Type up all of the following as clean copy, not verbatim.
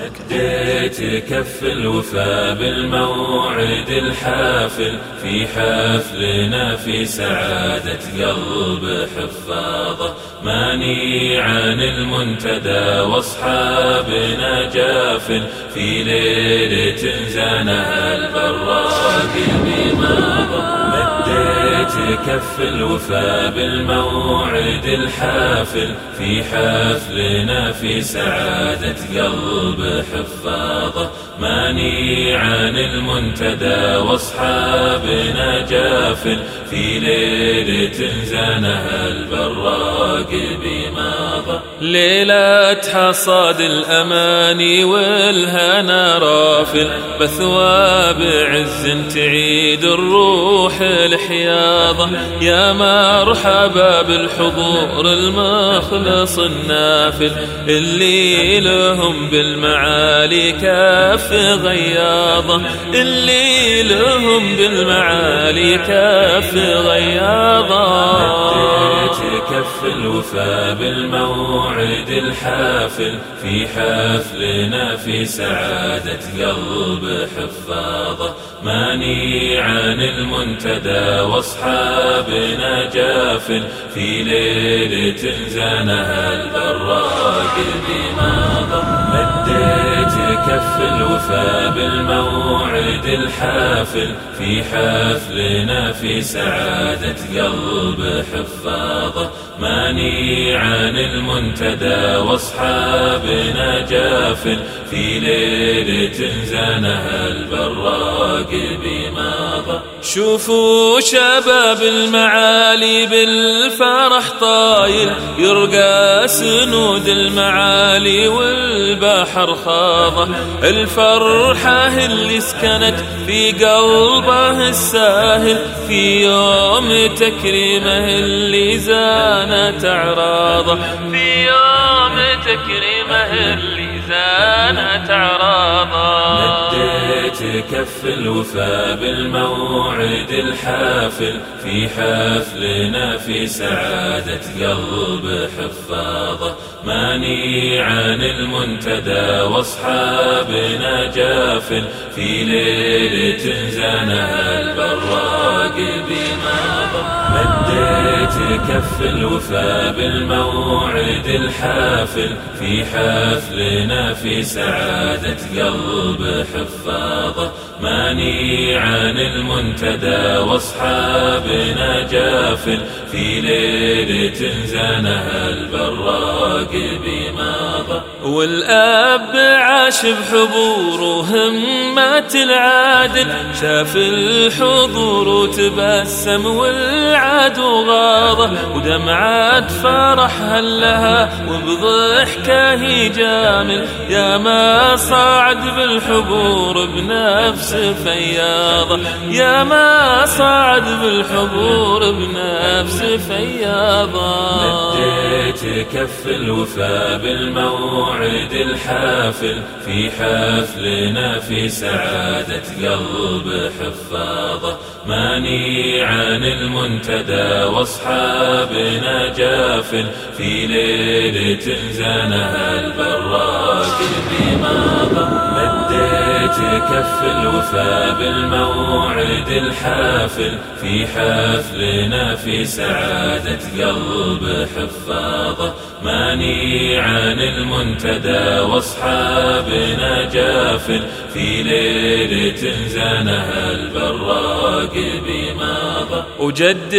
مديت كف الوفا بالموعد الحافل في حفلنا في سعادة قلب حفاظه، ماني عن المنتدى واصحابنا جافل في ليلة زانها البراق بماضه. مديت كف الوفا بالموعد الحافل في حفلنا في سعادة قلب حفاظه، ماني عن المنتدى واصحابنا جافل في ليلة زانها البراق بماضه. ليلة حصاد الأماني والهنا رافل، بثواب عز تعيد الروح الحياضة، يا مرحبا بالحضور المخلص النافل اللي لهم بالمعالي كف غياضة، اللي لهم بالمعالي كف غياضة. مديت كف الوفا بالموعد الحافل في حفلنا في سعادة قلب حفاظه، ماني عن المنتدى واصحابنا جافل في ليلة زانها البراق بماضه. مديت كف الوفا بالموعد الحافل في حفلنا في سعادة قلب حفاظه، ماني عن المنتدى واصحابنا جافل في ليلة زانها البراق بماضه. شوفوا شباب المعالي بالفرح طايل، يرقى سنود المعالي والبحر خاضه، الفرحة اللي سكنت في قلبه الساهل في يوم تكريمه اللي زانت أعراضه، في يوم تكريمه اللي زانت أعراضه. مديت كف الوفا بالموعد الحافل في حفلنا في سعادة قلب حفاظه، ماني عن المنتدى واصحابنا جافل في ليلة زانها البراق بماضه. مديت كف الوفا بالموعد الحافل في حفلنا في سعادة قلب حفاظه، ماني عن المنتدى واصحابنا جافل في ليلة زانها البراق بماضه. والأب عاش بحضور وهمة العادل، شاف الحضور وتبسم والعدو غاضه، ودمعات فرح هلها وبضحكه يجامل، يا ما صعد بالحضور بنفس فياضه، يا ما صعد بالحضور بنفس فياضه. مديت كف الوفا بالموعد الحافل في حفلنا في سعادة قلب حفاظه، ماني عن المنتدى واصحابنا جافل في ليلة زانها البراق بماضه. مديت كف الوفا بالموعد الحافل في حفلنا في سعادة قلب حفاظه، ماني عن المنتدى واصحابنا جافل في ليلة زانها البراق بماضه. وجد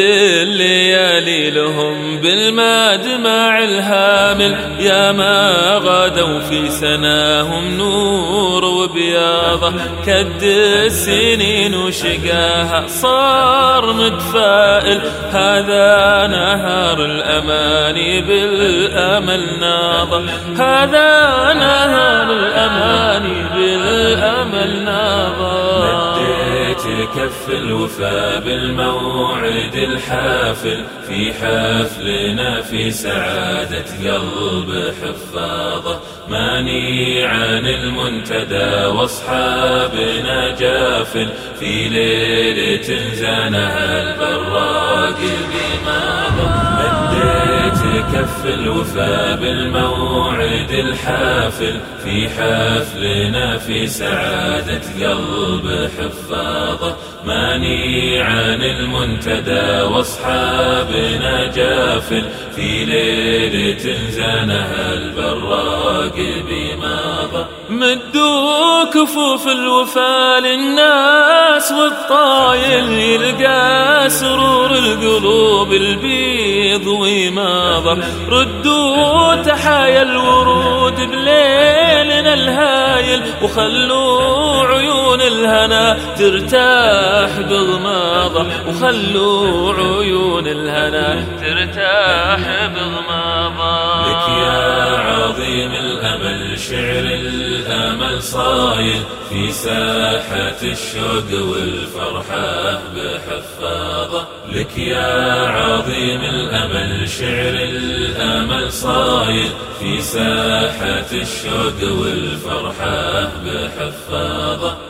الليالي لهم بالمدمع الهامل، يا ما غادوا في سناهم نور وبياضه، كد السنين وشقاها صار متفائل، هذا نهار الأماني بالأمل ناضه، هذا نهار الأماني بالأمل ناضه. مديت كف الوفا بالموعد الحافل في حفلنا في سعادة قلب حفاظه، ماني عن المنتدى واصحابنا جافل في ليلة زانها البراق بماضى. مديت كف الوفا بالموعد الحافل في حفلنا في سعادة قلب حفاظة. ماني عن المنتدى واصحابنا جافل في ليلة زانها البراق بماضى. مدوا كفوف الوفا للناس والطايل يلقى سرور القلوب البيض وماضى. ردوا تحايا الورود بليلنا الهايل وخلوا عيون الهنا ترتاح بغماضة. وخلوا عيون الهنا ترتاح بغماضة. لك يا عظيم الأمل شعر الأمل صايل في ساحة الشوق والفرحة بحفاظة. لك يا عظيم الأمل شعر الأمل صايل في ساحة الشوق والفرحة بحفاظة.